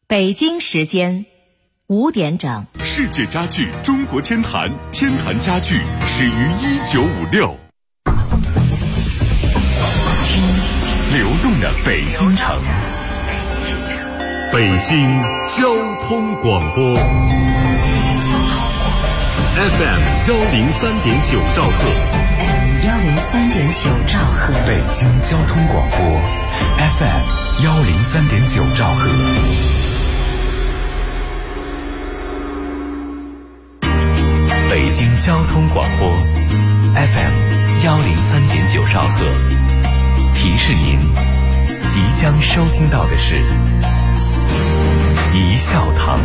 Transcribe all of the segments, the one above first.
北京时间5点整。 世界家具中国天坛，天坛家具始于1956。听流动的北京城，北京交通广播 FM 103.9兆赫 103.9兆赫， 北京交通广播 FM 103.9兆赫。北京交通广播 FM 103.9兆赫，提示您即将收听到的是一笑堂。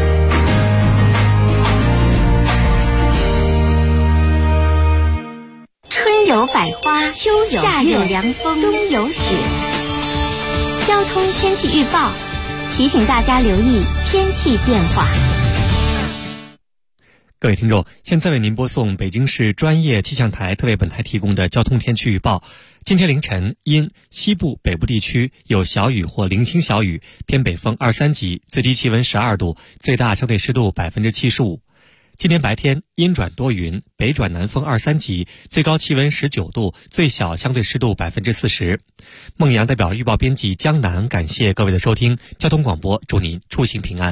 春有百花，秋有夏有凉风，冬有雪。交通天气预报提醒大家留意天气变化。 各位听众，现在为您播送北京市专业气象台特为本台提供的交通天气预报。今天凌晨，因西部、北部地区有小雨或零星小雨，偏北风2、3级，最低气温12度，最大相对湿度75%。今天白天阴转多云，北转南风2、3级，最高气温19度，最小相对湿度40%。孟阳代表预报编辑江南，感谢各位的收听。交通广播祝您出行平安。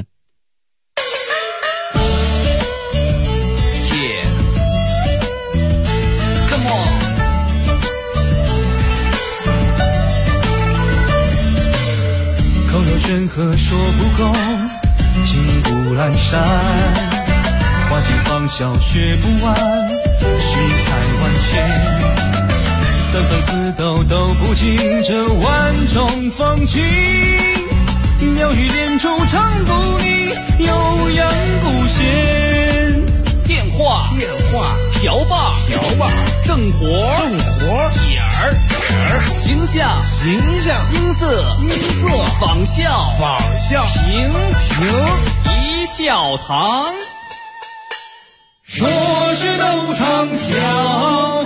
口若悬河说不够，心不阑珊，花间芳笑学不完，世态万千，三番四斗都不尽这万种风情，妙语连珠唱不腻，悠扬不闲。 电话瓢把正活点儿形象音色仿效评一笑堂。 说是斗场笑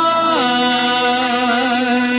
开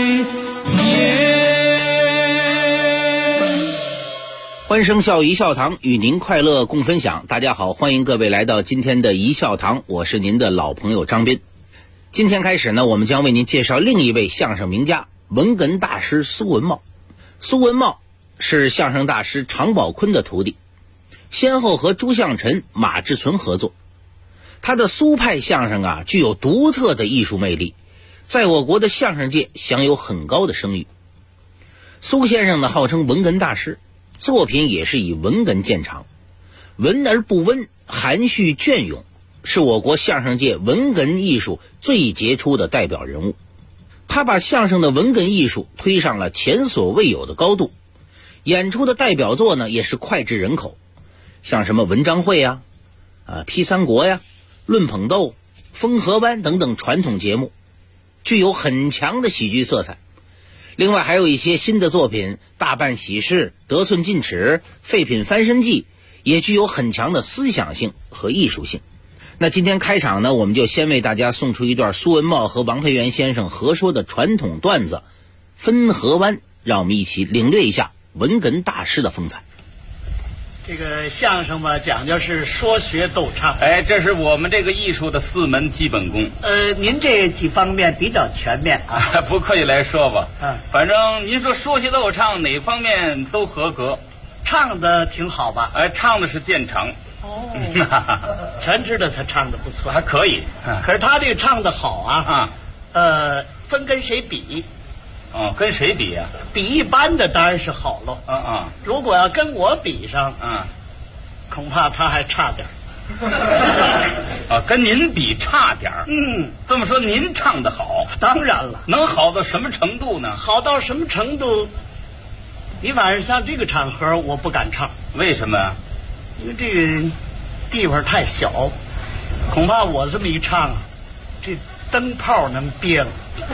颜。 欢声笑一笑堂，与您快乐共分享。大家好，欢迎各位来到今天的一笑堂，我是您的老朋友张斌。今天开始呢，我们将为您介绍另一位相声名家文哏大师苏文茂。苏文茂是相声大师常宝坤的徒弟，先后和朱向臣、马志存合作。他的苏派相声啊，具有独特的艺术魅力，在我国的相声界享有很高的声誉。苏先生呢，号称文哏大师，作品也是以文哏见长，文而不温，含蓄隽永，是我国相声界文哏艺术最杰出的代表人物。他把相声的文哏艺术推上了前所未有的高度，演出的代表作呢也是脍炙人口，像什么文章会呀、批三国呀、论捧逗、风河湾等等传统节目，具有很强的喜剧色彩。另外还有一些新的作品，大办喜事、得寸进尺、废品翻身记，也具有很强的思想性和艺术性。那今天开场呢，我们就先为大家送出一段苏文茂和王培元先生合说的传统段子《分河湾》，让我们一起领略一下文哏大师的风采。 这个相声嘛，讲究是说学逗唱。 这是我们这个艺术的4门基本功。 您这几方面比较全面啊。 不客气来说吧。反正您说说学逗唱哪方面都合格。 唱的挺好吧？ 唱的是见长。 全知道他唱的不错， 还可以。 可是他这个唱的好啊。分跟谁比？ 跟谁比呀？ 比一般的当然是好喽。如果要跟我比上，恐怕他还差点跟您比差点儿。这么说您唱得好？ 当然了。 能好到什么程度呢？ 好到什么程度？你反正像这个场合我不敢唱。 为什么呀？ 因为这个地方太小，恐怕我这么一唱啊，这灯泡能憋了。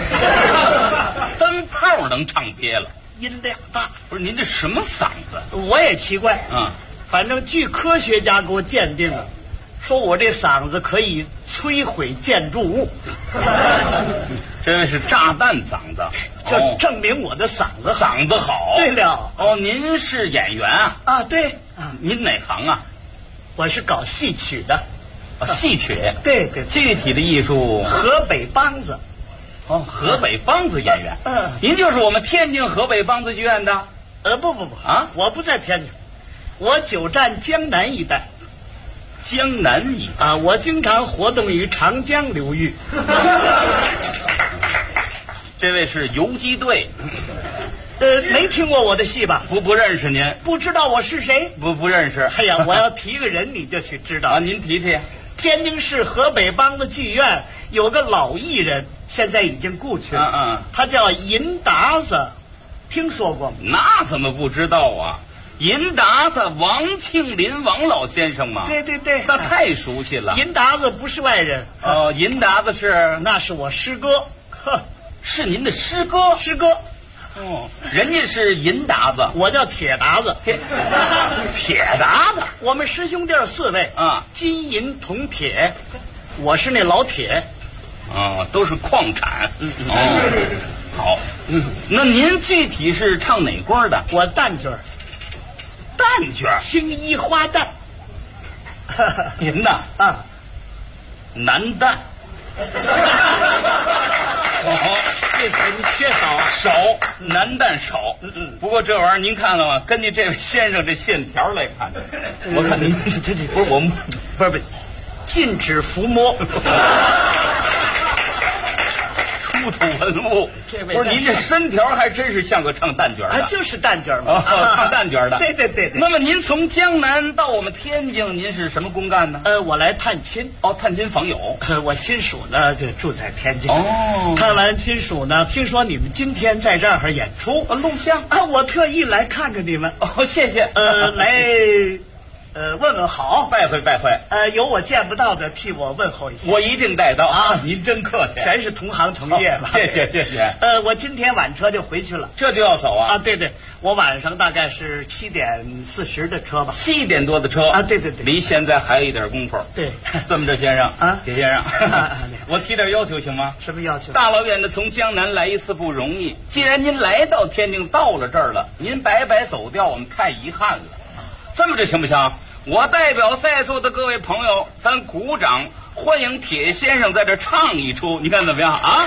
灯泡能唱憋了？ 音量大。 不是您这什么嗓子？ 我也奇怪。反正据科学家给我鉴定了，说我这嗓子可以摧毁建筑物。 这位是炸弹嗓子， 就证明我的嗓子好。 嗓子好。 对了， 哦，您是演员啊？ 啊，对啊，您哪行啊？ 我是搞戏曲的。 戏曲。 对对。 具体的艺术， 河北梆子。 哦，河北梆子演员。您就是我们天津河北梆子剧院的？ 不啊，我不在天津，我久占江南一带。 江南一带啊，我经常活动于长江流域。 这位是游击队。 没听过我的戏吧？ 不认识您。 不知道我是谁？ 不认识。 哎呀，我要提个人你就去知道啊。您提提。 天津市河北梆子剧院有个老艺人，现在已经故去了。他叫银达子，听说过吗？ 那怎么不知道啊？银达子，王庆林王老先生嘛。 对对对， 那太熟悉了。 银达子不是外人。 哦，银达子那是我师哥。 是您的师哥？ 师哥。 哦，人家是银达子， 我叫铁达子。 铁达子， 我们师兄弟4位啊， 金银铜铁，我是那老铁。 都是矿产。好。那您具体是唱哪官的？ 我旦角。 旦角， 青衣花旦。 您呐？ 啊， 男旦。 这很缺少，男旦少。不过这玩意儿您看了吗？根据这位先生这线条来看，我看您不是我们不是禁止抚摸。 出土文物，不是您这身条还真是像个唱旦角的， 就是旦角嘛， 唱旦角的。 对对对对。 那么您从江南到我们天津，您是什么公干呢？ 我来探亲。 探亲访友。 我亲属呢就住在天津。 哦。 看完亲属呢，听说你们今天在这儿演出， 录像啊，我特意来看看你们。 谢谢。 来。问问好， 拜会。 有我见不到的，替我问候一下。 我一定带到啊！您真客气， 全是同行同业嘛。 谢谢。 我今天晚车就回去了， 这就要走啊？ 对，我晚上大概是7点40的车吧。 7点多的车啊？对， 离现在还有一点功夫。 对， 这么着，先生啊， 铁先生，我提点要求行吗？ 什么要求？ 大老远的从江南来一次不容易，既然您来到天津，到了这儿了，您白走掉，我们太遗憾了。这么着行不行？我代表在座的各位朋友，咱鼓掌欢迎铁先生在这唱一出，你看怎么样啊？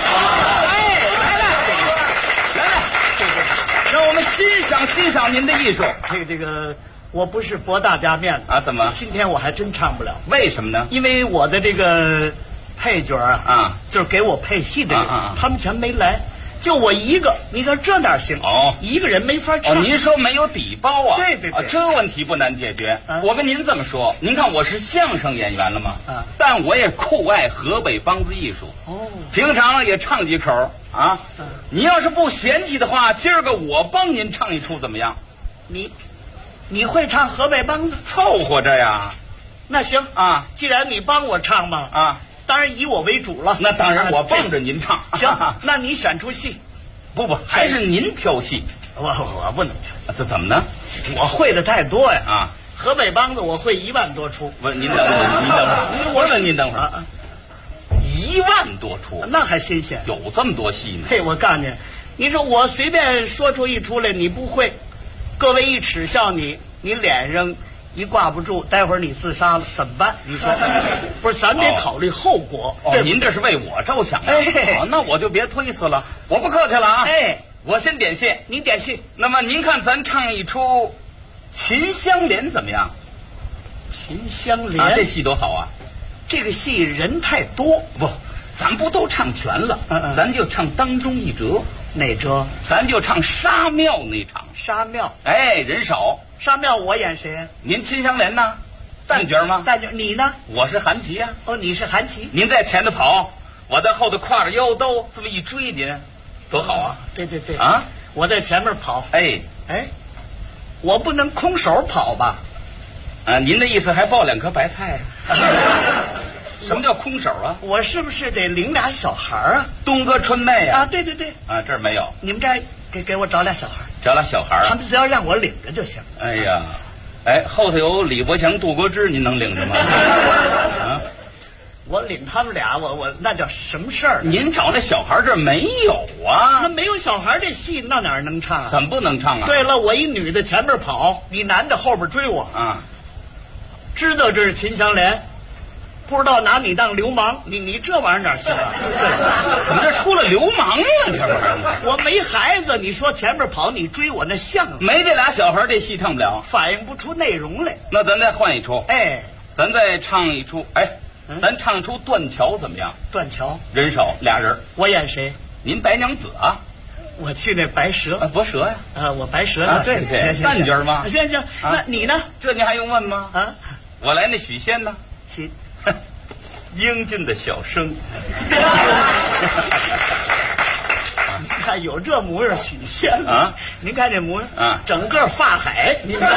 来，让我们欣赏您的艺术。 这个，我不是驳大家面子啊，怎么？ 今天我还真唱不了。 为什么呢？ 因为我的这个配角啊，就是给我配戏的人，他们全没来。就我一个，你看这哪行？一个人没法唱。 您说没有底包啊？ 对， 这个问题不难解决。我跟您这么说，您看我是相声演员了吗？但我也酷爱河北梆子艺术。平常也唱几口啊。你要是不嫌弃的话，今儿个我帮您唱一出怎么样？ 你会唱河北梆子？ 凑合着呀。 那行啊， 既然你帮我唱嘛啊。当然以我为主了， 那当然我帮着您唱。 行，那你选出戏， 不，还是您挑戏。 我不能挑， 这怎么呢？ 我会的太多呀！ 啊， 河北梆子我会1万多出。 您等会儿，我问您等会儿，1万多出， 那还新鲜？ 有这么多戏呢？ 嘿，我告诉你，你说我随便说出一出来，你不会，各位一耻笑你，你脸上一挂不住，待会儿你自杀了怎么办？你说，不是，咱得考虑后果。 您这是为我着想啊！那我就别推辞了，我不客气了啊！我先点戏， 您点戏。 那么您看，咱唱一出《秦香莲》怎么样？ 秦香莲这戏多好啊！ 这个戏人太多， 不，咱不都唱全了，咱就唱当中一折。 哪折？ 咱就唱沙庙那场。 沙庙， 人少。 沙庙我演谁？ 您秦香莲呢？旦角吗？ 旦角。你呢？ 我是韩琦呀。 你是韩琦。 您在前头跑，我在后头挎着腰兜，这么一追您，多好啊！ 对啊！ 我在前面跑。 我不能空手跑吧？ 您的意思还抱2颗白菜？什么叫空手啊？ 我是不是得领俩小孩啊？ 东哥春妹呀！ 对。 这儿没有。 你们这儿给我找俩小孩。 找俩小孩啊？ 他们只要让我领着就行。 哎呀，后头有李伯强、杜国之，您能领着吗？ 我领他们俩，我那叫什么事儿？ 您找那小孩这儿没有啊？ 那没有小孩这戏，那哪儿能唱啊？ 怎么不能唱啊？ 对了，我一女的前面跑，你男的后边追我啊， 知道这是秦香莲，不知道拿你当流氓，你这玩意儿哪行啊？对， 怎么这出了流氓了？这玩意儿， 我没孩子，你说前面跑你追我那像吗？ 没这俩小孩这戏唱不了， 反映不出内容来。 那咱再换一出， 哎， 咱再唱一出，咱唱出断桥怎么样？ 断桥人少俩人， 我演谁？ 您白娘子啊？ 我去那白蛇不蛇呀？ 我白蛇啊，对对，旦角吗？ 行，那你呢？ 这你还用问吗？ 啊， 我来那许仙呢？ 行， 英俊的小生。 你看有这模样，许仙啊！ 您看这模样啊， 整个法海，您看。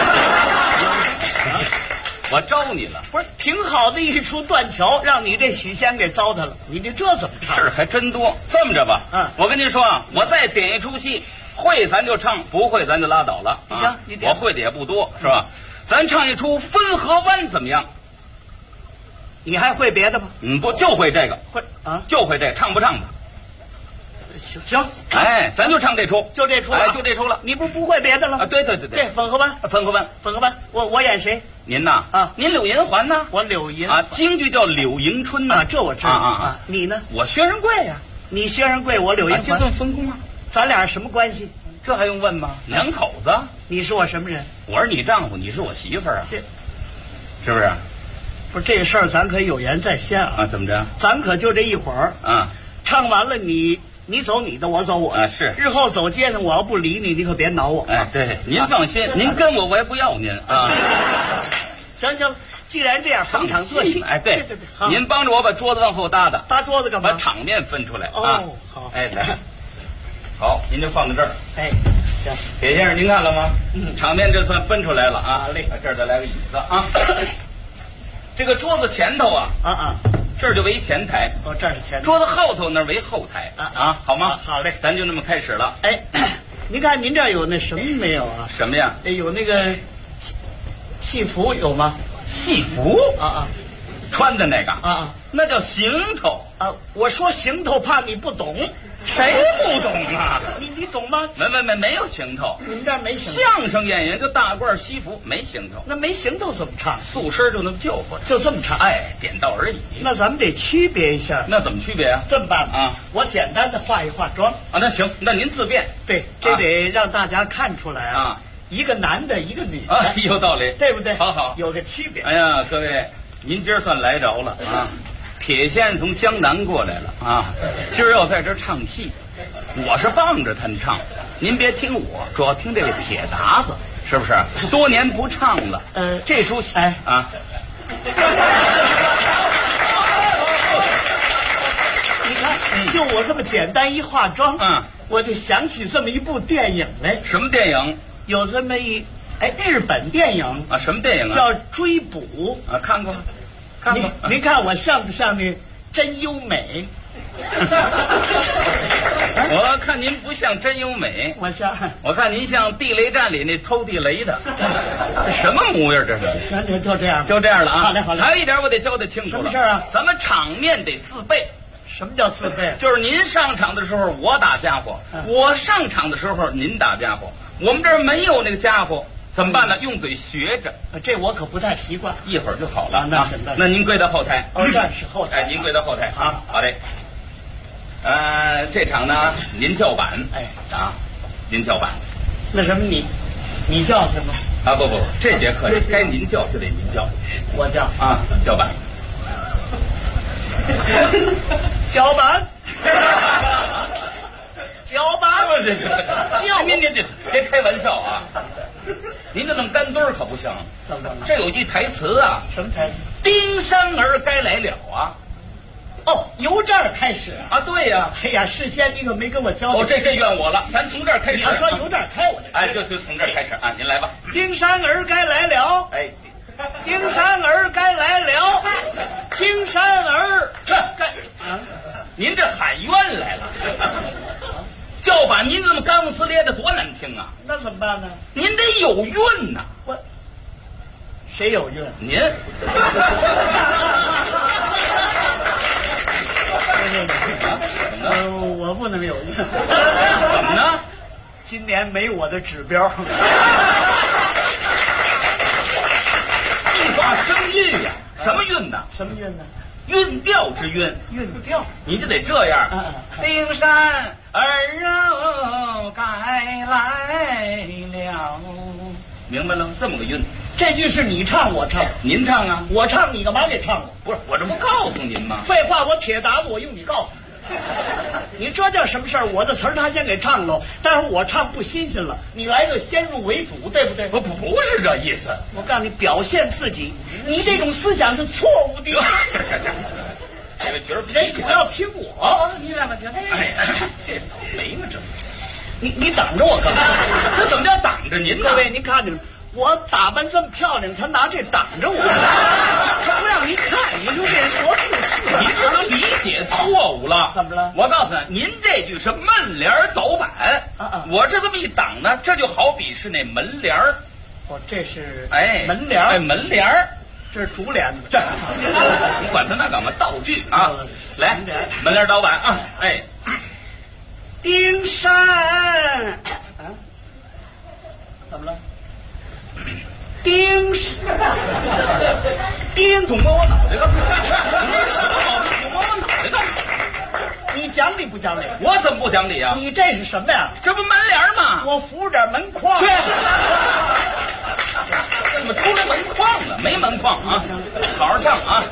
我招你了， 不是挺好的一出断桥，让你这许仙给糟蹋了。你这怎么唱？ 事还真多。这么着吧，我跟您说啊，我再点一出戏，会咱就唱，不会咱就拉倒了。 行，你点。 我会的也不多，是吧？咱唱一出分河湾怎么样？ 你还会别的吗？ 不就会这个？ 会啊， 就会这个，唱不唱的？ 行， 哎，咱就唱这出， 就这出， 哎，就这出了。 你不会别的了啊？对， 粉河湾，我演谁？ 您呐啊， 您柳银环呢？ 我柳银啊，京剧叫柳迎春呐， 这我知道啊。 你呢？ 我薛仁贵呀， 你薛仁贵，我柳银环， 这算分工啊。 咱俩什么关系？ 这还用问吗？两口子。 你是我什么人？ 我是你丈夫，你是我媳妇儿啊，是不是？ 不是这个事儿，咱可以有言在先啊。 啊，怎么着？ 咱可就这一会儿啊， 唱完了你走你的，我走我的。 啊，是。 日后走街上，我要不理你，你可别挠我。 哎，对，您放心，您跟我也不要您啊。 行，既然这样，逢场作戏。 哎，对，您帮着我把桌子往后搭搭。 搭桌子干嘛？ 把场面分出来。 哦，好。 哎，来，好，您就放在这儿。 哎，行。 铁先生，您看了吗？场面这算分出来了啊。 好嘞。 这儿再来个椅子啊。这个桌子前头啊，这儿就为前台。 哦，这是前台。 桌子后头那为后台。啊，好吗？ 好嘞， 咱就那么开始了。 哎，您看您这儿有那什么没有啊？ 什么呀？ 有那个戏服有吗？ 戏服啊， 穿的那个啊， 那叫行头啊。我说行头，怕你不懂。 谁不懂啊？ 你懂吗？ 没有行头。 你们这儿没行头。 相声演员就大褂西服，没行头。 那没行头怎么唱？ 素身就那么就活， 就这么唱。 哎，点到而已。 那咱们得区别一下。 那怎么区别啊？ 这么办啊？ 我简单的化一化妆啊。那行，那您自便。 对，这得让大家看出来啊， 一个男的，一个女的。 啊，有道理， 对不对？ 好， 有个区别。 哎呀，各位，您今儿算来着了啊！铁先生从江南过来了啊，今儿要在这儿唱戏。我是帮着他们唱，您别听我，主要听这个铁达子，是不是？多年不唱了，这出戏啊， 你看，就我这么简单一化妆，我就想起这么一部电影来。 什么电影？ 有这么日本电影啊？什么电影啊？ 叫《追捕》 啊，看过。 您看我像不像那真优美？ 我看您不像真优美， 我像。 我看您像地雷战里那偷地雷的，这什么模样？这是。 行，就这样， 就这样了啊。 好嘞。 还有一点我得交代清楚了。 什么事啊？ 咱们场面得自备。 什么叫自备？ 就是您上场的时候我打家伙，我上场的时候您打家伙。我们这儿没有那个家伙，怎么办呢？用嘴学着。 这我可不太习惯， 一会儿就好了。 那行， 那您跪到后台。 这是后台。 哎，您跪到后台啊。好嘞。这场呢，您叫板。您叫板。 那什么，你叫什么？ 啊，不，这节课该您叫就得您叫。 我叫啊，叫板。 叫板。叫板。 叫您这别开玩笑啊！您这弄干墩儿可不行。 怎么了？ 这有句台词啊。 什么台词？ 丁山儿该来了啊！ 哦，由这儿开始啊？对呀。 哎呀，事先你可没跟我交代。 哦，这怨我了。咱从这儿开始。 你要说由这儿开，我哎，就从这儿开始啊！您来吧。 丁山儿该来了。 哎， 丁山儿该来了。丁山儿该啊！ 您这喊冤来了。叫板您这么干不呲咧的，多难听啊！ 那怎么办呢？ 您得有韵呐。 谁有韵？ 您。 我不能有孕。 怎么呢？ 今年没我的指标。 计划生育呀，什么孕呢？ 什么孕呢？ 韵调之韵， 韵调。 你就得这样。丁山儿哦，该来了，明白了吗？这么个韵。 这句是你唱我唱， 您唱啊， 我唱你干嘛给唱了？ 不是我这不告诉您吗？ 废话，我铁打子我用你告诉你。你这叫什么事儿？我的词儿他先给唱了，但是我唱不新鲜了，你来个先入为主，对不对？ 不是这意思。 我告诉你，表现自己，你这种思想是错误的。 行，这个角儿人主要听我。 你让他听。哎，这倒霉嘛，这。 你挡着我干嘛？ 这怎么叫挡着您呢？ 各位，您看见我打扮这么漂亮，他拿这挡着我，他不让您看，你说这人多自私啊！ 您这都理解错误了。 怎么了？ 我告诉你，您这句是门帘倒板，我这么一挡呢，这就好比是那门帘儿。 哦，这是门帘儿，门帘儿， 这是竹帘子。 这你管他那干嘛？道具啊！来，门帘倒板啊！哎， 丁山怎么了？丁总摸我脑袋干嘛？你这什么毛病？总摸我脑袋干嘛？ 你讲理不讲理？ 我怎么不讲理啊？ 你这是什么呀？ 这不门帘吗？ 我扶着点门框。 对，怎么出来门框了？没门框啊！好好唱啊！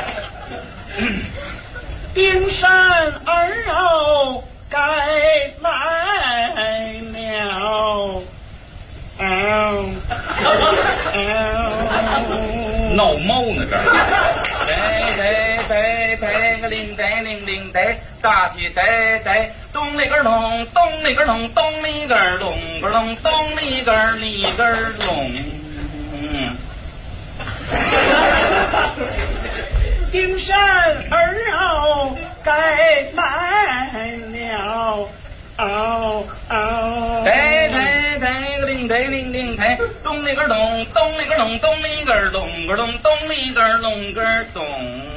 丁山儿哦，该来了。 闹猫呢这儿，得个铃得铃铃得，大起得咚里个咚，咚里个咚，咚里个咚个咚，咚里个里个咚。 丁山儿哦，该来了。 得铃得，咚里个咚，咚里个咚，咚里个咚个咚，咚里个咚个咚。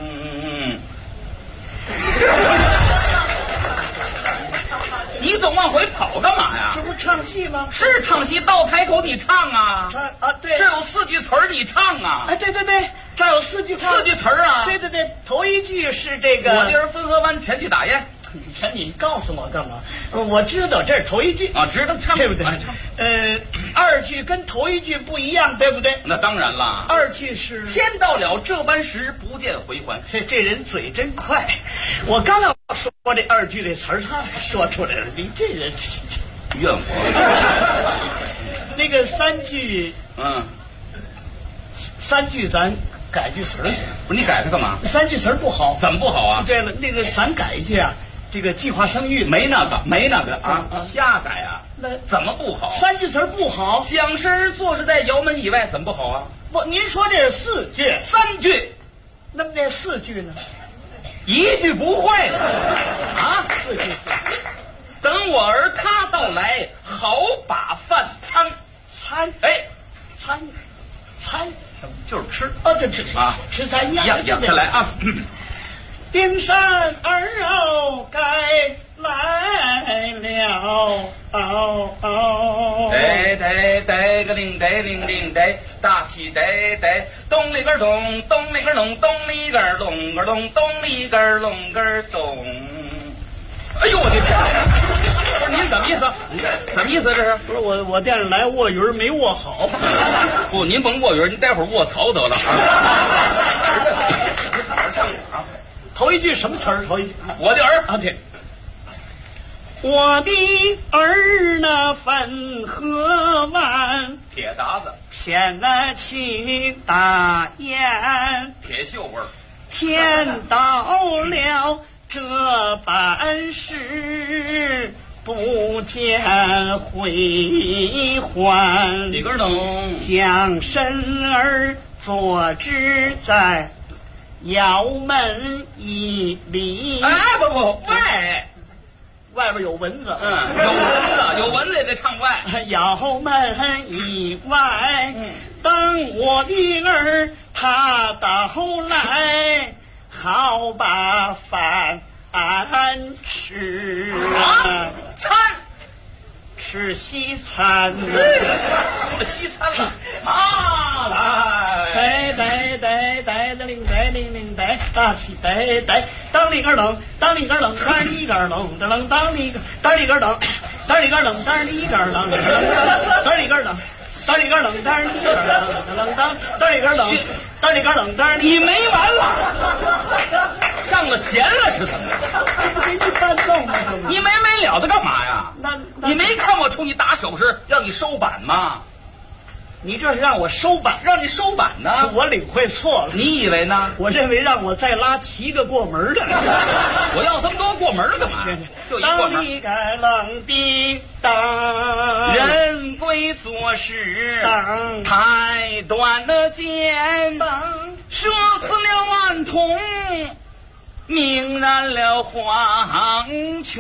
你总往回跑干嘛呀？ 这不是唱戏吗？ 是唱戏，到台口你唱啊！ 唱啊，对， 这有4句词儿，你唱啊！ 哎，对，这儿有4句 ，4句词儿啊！ 对，头一句是这个。 我弟儿汾河湾前去打雁。 你告诉我干嘛？我知道这是头一句啊，知道唱对不对？二句跟头一句不一样，对不对？ 那当然了。 二句是天到了这般时，不见回还。 这人嘴真快，我刚要说这二句这词儿，他说出来了。你这人怨我。 那个3句，3句咱改句词儿。 不是你改它干嘛 ？3句词儿不好。 怎么不好啊？ 对了，那个咱改一句啊。这个计划生育没那个啊，瞎改啊！ 那怎么不好 ？3句词儿不好。 讲师坐着在窑门以外，怎么不好啊？ 不，您说这是4句 ，3句， 那么这4句呢 ？1句不会了啊 ！4句。 等我儿他到来，好把饭餐。哎， 餐什么？ 就是吃这吃啊，吃餐一样。再来啊！ 丁山儿哦，该来了。 得个铃得，大起得咚里个咚，咚里个咚，咚里个咚个咚，咚里个咚个咚。哎呦我的天！不是您怎么意思？怎么意思这是？ 不是我店上来卧鱼没卧好。 不，您甭卧鱼，您待会儿卧槽得了。啊！ 头一句什么词儿？头一句我的儿啊，对，我的儿那汾河湾铁达子前去打雁， 铁锈味儿。 天到了这般时，不见回还。 里根东将身儿坐置在窑门一里。 哎，不， 外边有蚊子。 有蚊子也得唱外。 窑门以外，等我的儿他到来，好把饭吃餐吃西餐， 出了西餐了啊！来， 呆大起呆，当里个冷，当里个冷，当里个冷，当里个当里个冷，当里个冷，当里个冷，当里个冷，当里个冷，当里个冷，当里个冷，当里个冷，当里你没完了，上了弦了是怎么着？ 给你伴奏吗？ 你没了的干嘛呀？ 那你没看我冲你打手势让你收板吗？ 你这是让我收板， 让你收板呢？ 我领会错了。 你以为呢？ 我认为让我再拉7个过门的。 我要这么多过门干嘛？就一过门。 当你个冷的当， 人归做事当太短了剑，射死了顽童，命燃了黄泉。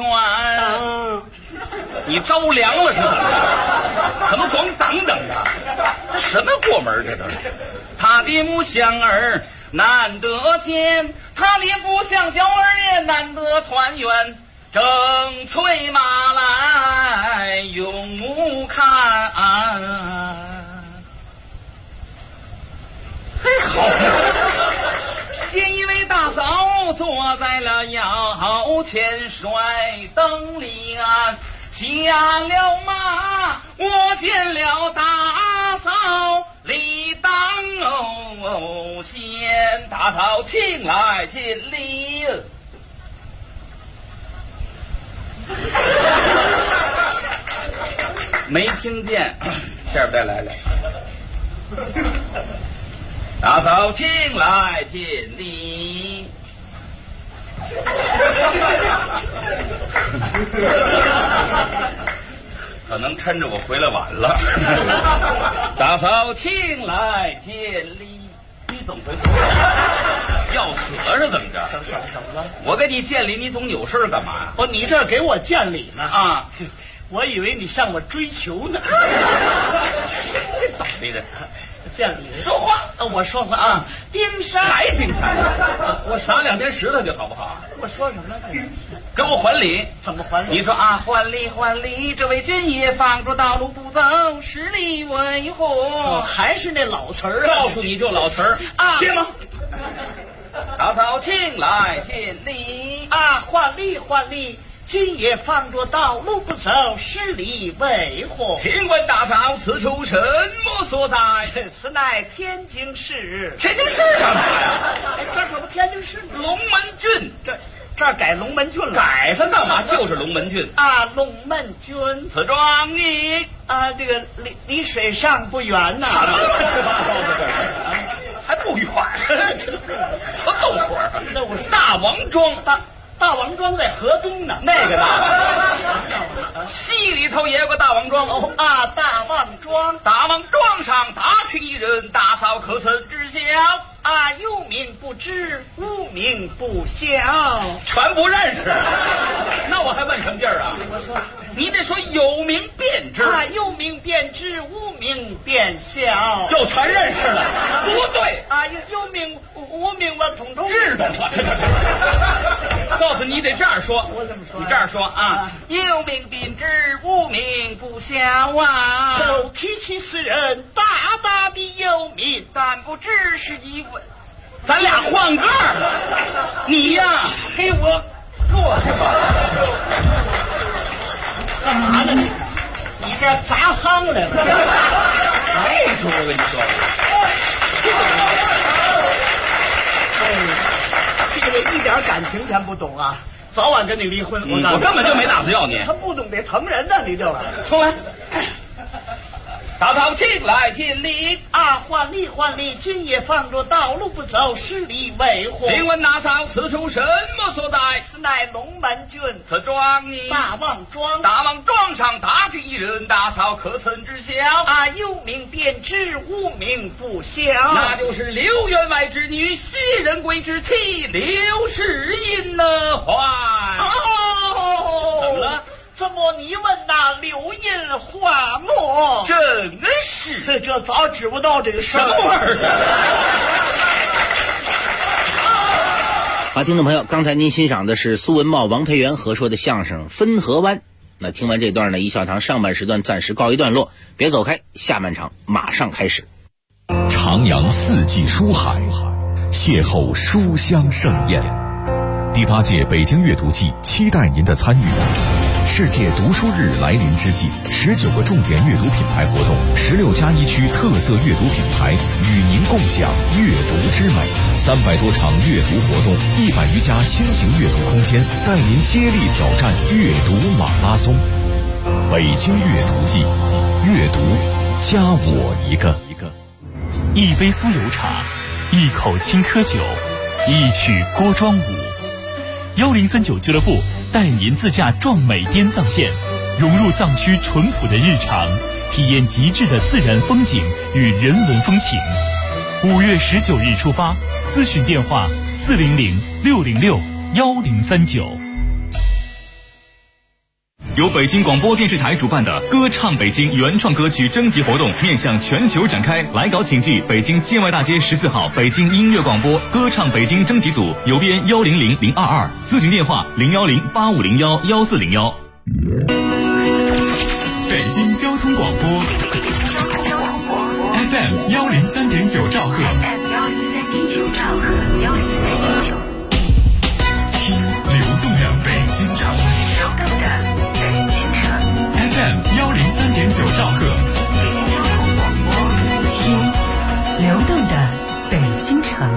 你着凉了是怎么着？怎么光等等的？这什么过门这都是？他的母香儿难得见，他的父相交儿也难得团圆。正催马来永无看，嘿好。见一位大嫂坐在了摇前，甩灯里岸，下了马，我见了大嫂理当先，大嫂请来见礼。没听见，这边再来来。大嫂请来见礼。可能趁着我回来晚了。大嫂请来见礼。你怎么回事？要死是怎么着？ 怎么了？ 我给你见礼，你总有事干嘛呀？ 哦，你这儿给我见礼呢啊！ 我以为你向我追求呢。 这倒霉人， 见礼说话我说话啊！丁山还丁山，我撒2天石头就好不好？ 我说什么呢？ 给我还礼。 怎么还礼？ 你说啊，还礼，这位军爷放着道路不走，十里为何？ 还是那老词儿告诉你就老词儿啊！ 别忙。大嫂请来见礼啊！还礼，今夜放着道路不走，十里为何？ 请问大嫂，此处什么所在？ 此乃天津市。 天津市干嘛呀？ 哎，这可不天津市龙门郡。 这儿改龙门郡了。 改它干嘛？就是龙门郡啊！龙门郡。 此庄你啊，这个离水上不远呐。 什么乱七八糟的这是？还不远，多逗火啊！ 那我是大王庄， 大王庄在河东呢。 那个大王，西里头也有个大王庄哦啊，大王庄， 大王庄上打听一人，大嫂可曾知晓？ 啊，有名不知，无名不晓， 全不认识。那我还问什么劲儿啊？ 我说， 你得说有名便知。 啊，有名便知，无名便晓。 又全认识了，不对啊，有名无名我统统日本话。告诉你得这样说。 我怎么说？ 你这样说啊，有名便知，无名不晓啊。 都提起此人，大大的有名， 但不知是一位。咱俩换个儿，你呀给我坐去吧。 干嘛呢？你这砸夯来了。 没主，我跟你说。 这个一点感情全不懂啊！早晚跟你离婚。 我根本就没打算要你。 他不懂得疼人呢，你就重来。大嫂请来见礼啊！还礼，今夜放着道路不走，十里为何？ 请问大嫂，此处什么所在？ 此乃龙门郡。 此庄呢？ 大王庄。 大王庄上打听一人，大嫂可曾知晓？ 啊，有名便知，无名不晓。 那就是刘员外之女，袭人贵之妻刘世英呢？坏。 哦， 怎么了？ 怎么你问那刘印花木？ 真是， 这早知不道这个事什么味儿好，听众朋友，刚才您欣赏的是苏文茂、王培元合说的相声《分河湾》。那听完这段呢，一笑堂上半时段暂时告一段落，别走开，下半场马上开始。 徜徉四季书海，邂逅书香盛宴。第8届北京阅读季期待您的参与。世界读书日来临之际，19个重点阅读品牌活动，16+1区特色阅读品牌与您共享阅读之美，300多场阅读活动，100余家新型阅读空间，带您接力挑战阅读马拉松。北京阅读季，阅读加我一个。 一杯酥油茶，一口青稞酒，一曲锅庄舞。1039俱乐部带您自驾壮美滇藏线，融入藏区淳朴的日常，体验极致的自然风景与人文风情。5月19日出发，咨询电话400-606-1039。由北京广播电视台主办的歌唱北京原创歌曲征集活动面向全球展开，来稿请寄北京建外大街14号北京音乐广播歌唱北京征集组，邮编100022，咨询电话010-8501-1401。北京交通广播 FM 103.9兆赫，听流动的北京城。FM 103.9兆赫， 听流动的北京城。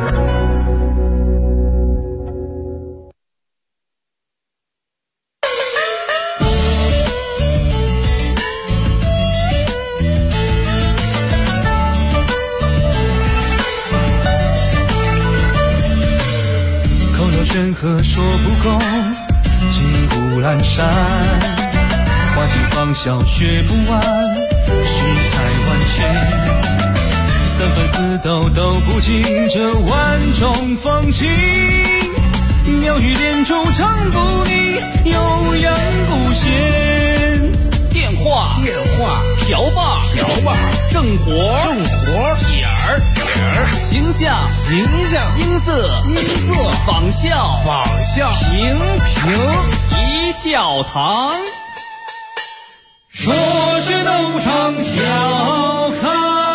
口若悬河说不够，金谷阑珊。花尽芳笑学不完，世态万千，三分四斗都不尽这万种风情。妙语连珠唱不腻，悠扬不闲。 电话瓢把正活点儿形象音色仿效平一笑堂。 说是斗场笑开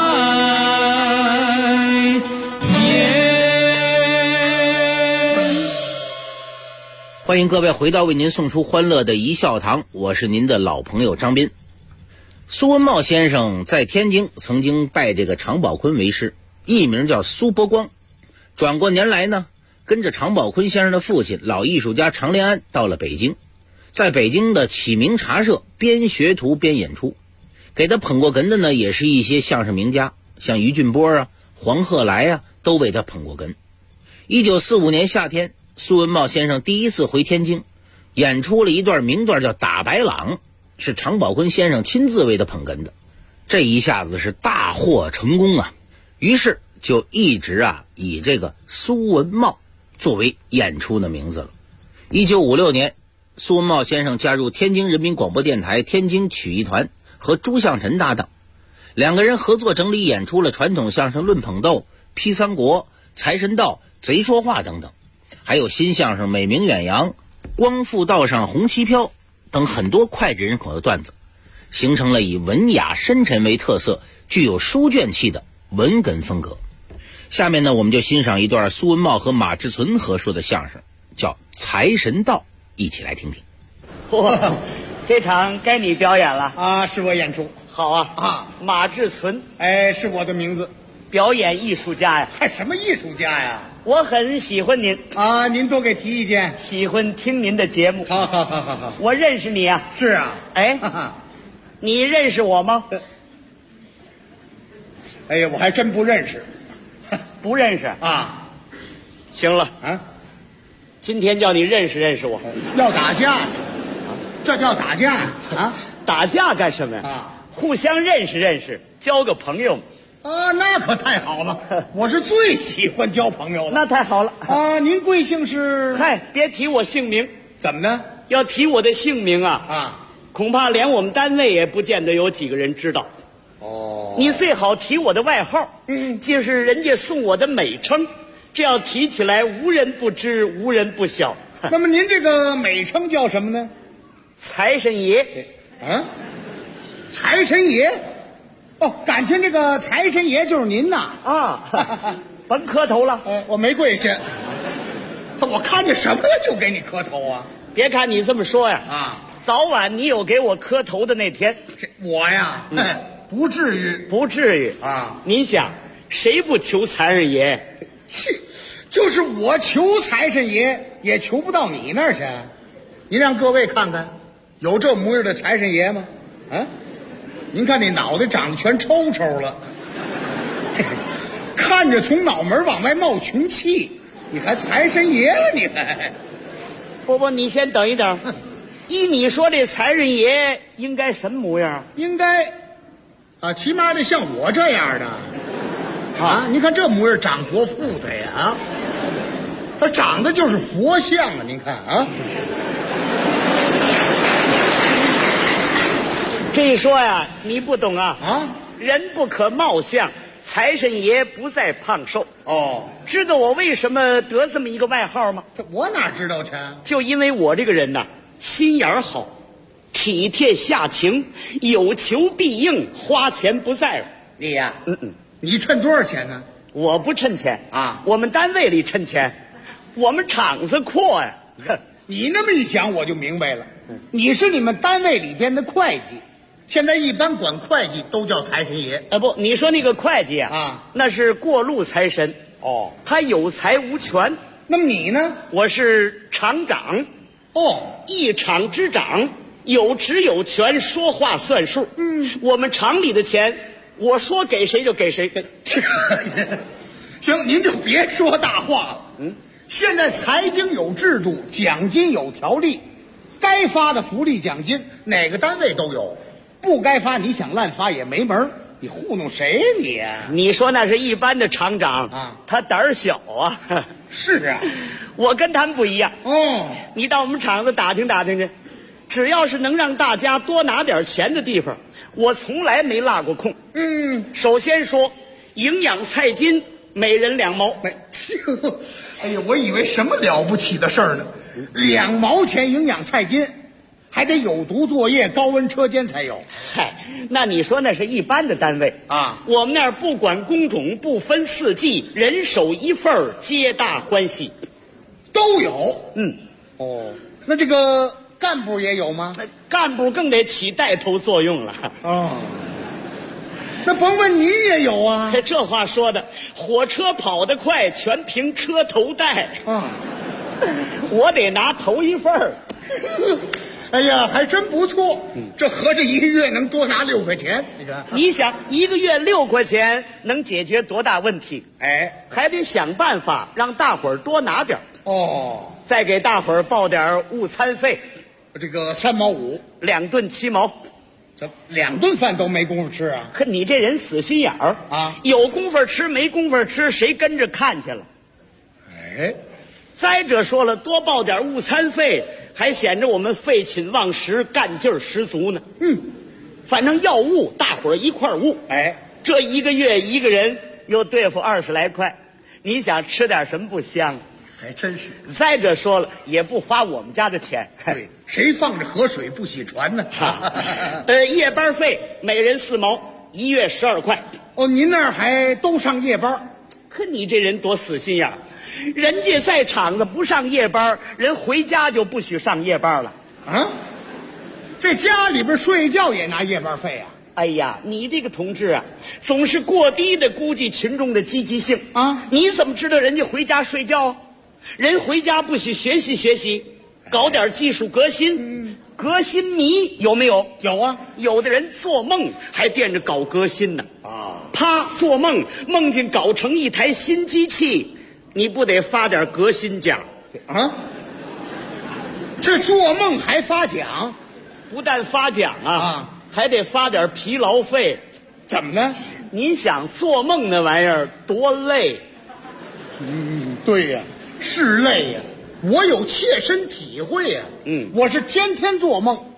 颜。 欢迎各位回到为您送出欢乐的一笑堂，我是您的老朋友张斌。苏文茂先生在天津曾经拜这个常宝坤为师，艺名叫苏伯光。转过年来呢，跟着常宝坤先生的父亲老艺术家常连安到了北京，在北京的启明茶社边学徒边演出。给他捧过哏的呢，也是一些相声名家，像于俊波啊、黄鹤来啊，都为他捧过哏。1945年夏天，苏文茂先生第一次回天津，演出了一段名段叫《打白朗》，是常宝坤先生亲自为他捧哏的。这一下子是大获成功啊！于是就一直以这个苏文茂作为演出的名字了。1956年，苏文茂先生加入天津人民广播电台天津曲艺团，和朱向臣搭档，两个人合作整理演出了传统相声《论捧逗》、批三国、财神到、贼说话等等，还有新相声《美名远扬》、光复道上红旗飘等很多脍炙人口的段子，形成了以文雅深沉为特色、具有书卷气的文哏风格。下面呢，我们就欣赏一段苏文茂和马志存合说的相声，叫《财神到》，一起来听听。 这场该你表演了啊，是我演出。 好啊，马志存， 哎，是我的名字。 表演艺术家呀。 还什么艺术家呀？ 我很喜欢您啊，您多给提意见。 喜欢听您的节目。 好。 我认识你啊。 是啊。 哎，你认识我吗？ 哎呀，我还真不认识。 不认识啊？ 行了啊，今天叫你认识认识我。 要打架？这叫打架啊？ 打架干什么呀？啊，互相认识认识，交个朋友。 啊，那可太好了！我是最喜欢交朋友了。 那太好了啊！您贵姓是？ 嗨，别提我姓名。 怎么呢？ 要提我的姓名啊，恐怕连我们单位也不见得有几个人知道。 哦， 你最好提我的外号，就是人家送我的美称， 这要提起来，无人不知，无人不晓。 那么您这个美称叫什么呢？ 财神爷。 嗯，财神爷。哦，感情这个财神爷就是您呐？ 啊，甭磕头了。 我没跪下。我看见什么了就给你磕头啊？ 别看你这么说呀， 啊， 早晚你有给我磕头的那天。 我呀，不至于， 不至于啊。 您想，谁不求财神爷？ 去，就是我求财神爷，也求不到你那儿去。您让各位看看，有这模样的财神爷吗？啊，您看那脑袋长得全抽抽了，看着从脑门往外冒穷气。你还财神爷了？你还不，你先等一等。依你说，这财神爷应该什么模样？ 应该啊，起码得像我这样的啊！您看这模样长多富态呀！啊，他长得就是佛像啊！您看啊， 这一说呀，你不懂啊！ 啊， 人不可貌相。财神爷不在胖瘦哦， 知道我为什么得这么一个外号吗？ 我哪知道去？ 就因为我这个人呐，心眼好，体贴下情，有求必应，花钱不在乎。 你呀，你趁多少钱呢？ 我不趁钱啊， 我们单位里趁钱，我们厂子阔呀。 你那么一讲，我就明白了，你是你们单位里边的会计。现在一般管会计都叫财神爷。 不，你说那个会计啊，那是过路财神。 哦， 他有财无权。 那么你呢？ 我是厂长。 哦， 一厂之长，有职有权，说话算数。我们厂里的钱，我说给谁就给谁。 行，您就别说大话了。现在财经有制度，奖金有条例，该发的福利奖金哪个单位都有。不该发，你想滥发也没门。你糊弄谁呀你呀？ 你说那是一般的厂长啊， 他胆儿小啊。 是啊， 我跟他们不一样。 哦， 你到我们厂子打听打听去，只要是能让大家多拿点钱的地方，我从来没落过空。首先说营养菜金，每人2毛。 哎呀，我以为什么了不起的事儿呢？2毛钱营养菜金。还得有毒作业、高温车间才有。 嗨，那你说那是一般的单位啊？ 我们那儿不管工种，不分四季，人手一份，皆大欢喜， 都有。 哦， 那这个干部也有吗？ 干部更得起带头作用了。 哦，那甭问你也有啊。 这话说的，火车跑得快，全凭车头带啊。 我得拿头一份。 哎呀，还真不错。这合着一个月能多拿6块钱。 你想一个月6块钱能解决多大问题？ 哎， 还得想办法让大伙儿多拿点。 哦， 再给大伙儿报点午餐费， 这个3毛5 ，2顿7毛。 这2顿饭都没工夫吃啊？ 可你这人死心眼儿啊！ 有功夫吃没功夫吃，谁跟着看去了？ 哎， 再者说了，多报点午餐费，还显着我们废寝忘食，干劲儿十足呢。反正要悟，大伙儿一块儿悟。 哎， 这一个月一个人又对付20来块，你想吃点什么不香？ 还真是。 再者说了，也不花我们家的钱。 对，谁放着河水不洗船呢？ 夜班费每人4毛，1月12块。 哦，您那儿还都上夜班？ 可你这人多死心眼儿，人家在厂子不上夜班，人回家就不许上夜班了。 啊？这家里边睡觉也拿夜班费啊？ 哎呀，你这个同志啊，总是过低的估计群众的积极性啊！你怎么知道人家回家睡觉？人回家不许学习学习，搞点技术革新。革新迷有没有？ 有啊， 有的人做梦还惦着搞革新呢。啪，做梦梦见搞成一台新机器，你不得发点革新奖啊？这做梦还发奖？ 不但发奖啊，还得发点疲劳费。 怎么呢？ 你想做梦那玩意儿多累？ 对呀，是累呀，我有切身体会呀。我是天天做梦，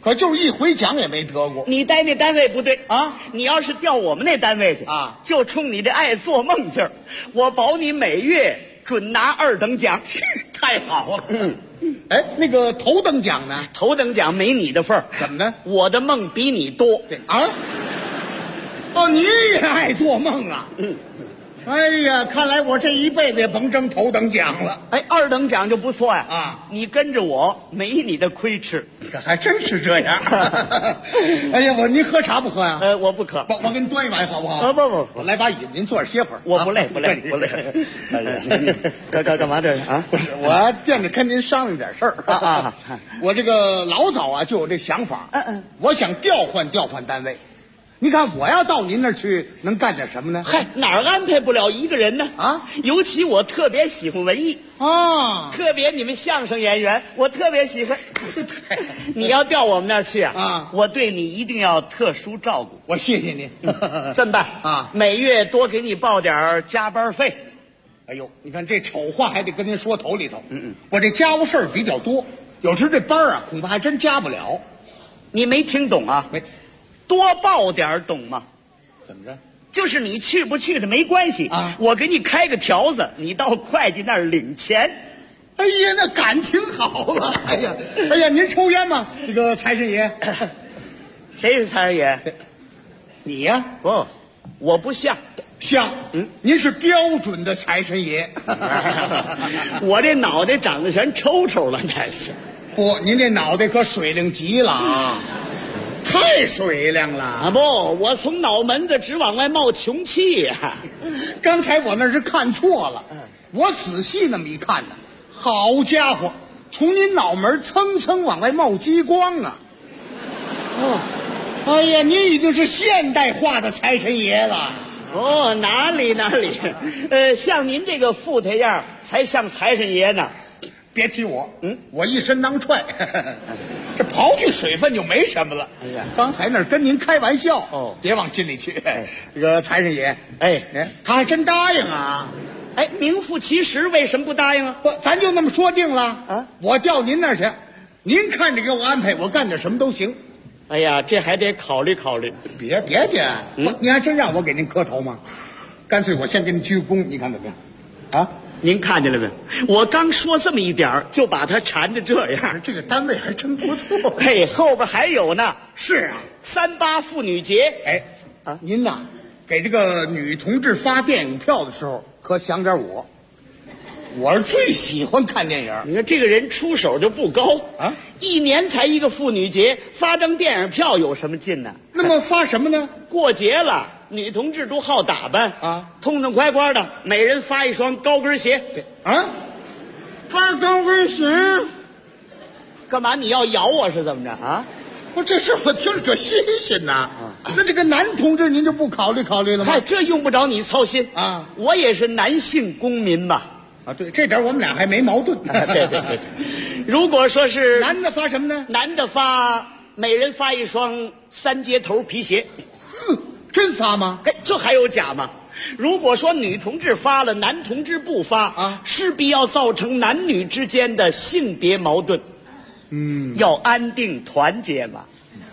可就是一回奖也没得过。 你待那单位不对啊！ 你要是调我们那单位去啊， 就冲你这爱做梦劲儿，我保你每月准拿2等奖。 太好了。哎，那个头等奖呢？ 头等奖没你的份儿。 怎么呢？ 我的梦比你多。 啊？哦，你也爱做梦啊？哎呀，看来我这一辈子也甭争头等奖了。 哎，2等奖就不错呀。 啊， 你跟着我没你的亏吃。 这还真是这样。哎呀，您喝茶不喝呀？ 我不渴。 我给您端一碗好不好？ 不， 我来把椅子，您坐着歇会儿。 我不累。哎呀，干嘛这是啊？ 不是，我惦着跟您商量点事儿啊。 我这个老早啊就有这想法。我想调换单位。你看我要到您那儿去，能干点什么呢？ 嗨，哪儿安排不了一个人呢？啊，尤其我特别喜欢文艺啊， 特别你们相声演员，我特别喜欢。你要调我们那儿去啊，我对你一定要特殊照顾。 我谢谢您。 这么办啊？每月多给你报点加班费。 哎呦，你看这丑话还得跟您说头里头。我这家务事儿比较多，有时这班啊恐怕还真加不了。 你没听懂啊？ 没。 多报点懂吗？ 怎么着？ 就是你去不去的没关系啊， 我给你开个条子，你到会计那儿领钱。 哎呀，那感情好了。哎呀，您抽烟吗？这个财神爷。 谁是财神爷？ 你呀？ 不，我不像。 像。您是标准的财神爷。 我这脑袋长得全抽抽了，那是。 不，您这脑袋可水灵极了啊。太水灵了啊！ 不，我从脑门子直往外冒穷气呀。 刚才我那是看错了，我仔细那么一看呢，好家伙，从您脑门蹭蹭往外冒激光啊！哎呀，您已经是现代化的财神爷了。 哦，哪里，像您这个富态样才像财神爷呢。 别提我，我一身囊踹，这刨去水分就没什么了。哎呀，刚才那跟您开玩笑哦，别往心里去。这个财神爷，他还真答应啊。 哎，名副其实，为什么不答应啊？ 不，咱就那么说定了啊。我调您那儿去，您看着给我安排，我干点什么都行。 哎呀，这还得考虑考虑。 别介，您还真让我给您磕头吗？干脆我先给你鞠个躬，你看怎么样？啊？ 您看见了没？我刚说这么一点就把他缠着这样。 这个单位还真不错。 嘿，后边还有呢。 是啊 ，38妇女节。 哎，您呐，给这个女同志发电影票的时候，可想点我是最喜欢看电影。 你看这个人出手就不高啊，1年才一个妇女节，发张电影票有什么劲呢？ 那么发什么呢？ 过节了。女同志都好打扮啊，痛痛快快的，每人发一双高跟鞋。 啊，发高跟鞋， 干嘛？你要咬我是怎么着啊？ 不，这事我听着可新鲜呐。那这个男同志您就不考虑了吗？ 嗨，这用不着你操心啊，我也是男性公民嘛。 啊，对，这点我们俩还没矛盾。 对。如果说是男的发什么呢？ 男的每人发一双3接头皮鞋。 真发吗？ 哎，这还有假吗？如果说女同志发了，男同志不发啊，势必要造成男女之间的性别矛盾。要安定团结嘛。